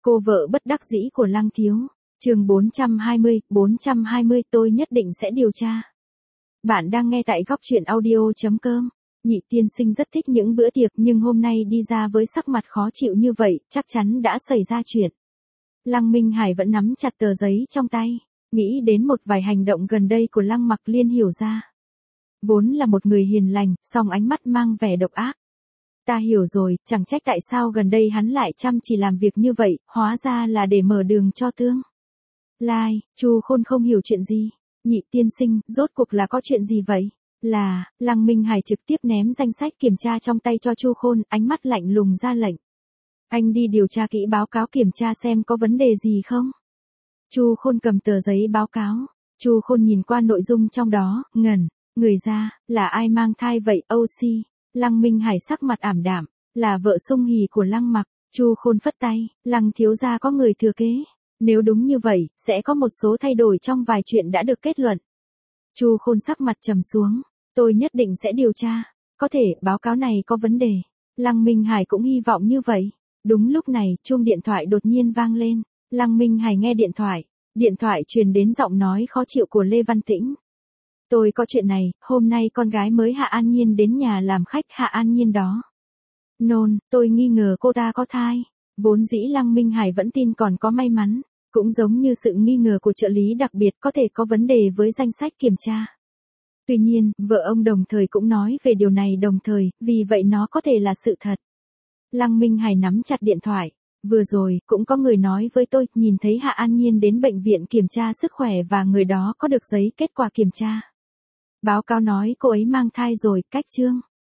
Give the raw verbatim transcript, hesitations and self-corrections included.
Cô vợ bất đắc dĩ của Lăng Thiếu. Chương bốn trăm hai mươi, bốn trăm hai mươi tôi nhất định sẽ điều tra. Bạn đang nghe tại góc truyện audio chấm com. Nhị tiên sinh rất thích những bữa tiệc nhưng hôm nay đi ra với sắc mặt khó chịu như vậy, chắc chắn đã xảy ra chuyện. Lăng Minh Hải vẫn nắm chặt tờ giấy trong tay, nghĩ đến một vài hành động gần đây của Lăng Mặc Liên hiểu ra. Vốn là một người hiền lành, song ánh mắt mang vẻ độc ác. Ta hiểu rồi, chẳng trách tại sao gần đây hắn lại chăm chỉ làm việc như vậy, hóa ra là để mở đường cho Tương Lai. Chu Khôn không hiểu chuyện gì. Nhị tiên sinh, rốt cuộc là có chuyện gì vậy? Là, Lăng Minh Hải trực tiếp ném danh sách kiểm tra trong tay cho Chu Khôn, ánh mắt lạnh lùng ra lệnh. Anh đi điều tra kỹ báo cáo kiểm tra xem có vấn đề gì không? Chu Khôn cầm tờ giấy báo cáo. Chu Khôn nhìn qua nội dung trong đó, ngẩn người ra, là ai mang thai vậy? ô xê. Lăng Minh Hải sắc mặt ảm đạm, là vợ Sung Hì của Lăng Mặc. Chu Khôn phất tay, Lăng thiếu gia có người thừa kế. Nếu đúng như vậy, sẽ có một số thay đổi trong vài chuyện đã được kết luận. Chu Khôn sắc mặt trầm xuống, tôi nhất định sẽ điều tra, có thể báo cáo này có vấn đề. Lăng Minh Hải cũng hy vọng như vậy. Đúng lúc này, chuông điện thoại đột nhiên vang lên. Lăng Minh Hải nghe điện thoại, điện thoại truyền đến giọng nói khó chịu của Lê Văn Tĩnh. Tôi có chuyện này, hôm nay con gái mới Hạ An Nhiên đến nhà làm khách. Hạ An Nhiên đó. Nôn, tôi nghi ngờ cô ta có thai. Vốn dĩ Lăng Minh Hải vẫn tin còn có may mắn, cũng giống như sự nghi ngờ của trợ lý đặc biệt có thể có vấn đề với danh sách kiểm tra. Tuy nhiên, vợ ông đồng thời cũng nói về điều này đồng thời, vì vậy nó có thể là sự thật. Lăng Minh Hải nắm chặt điện thoại. Vừa rồi, cũng có người nói với tôi, nhìn thấy Hạ An Nhiên đến bệnh viện kiểm tra sức khỏe và người đó có được giấy kết quả kiểm tra. Báo cáo nói cô ấy mang thai rồi, cách chương.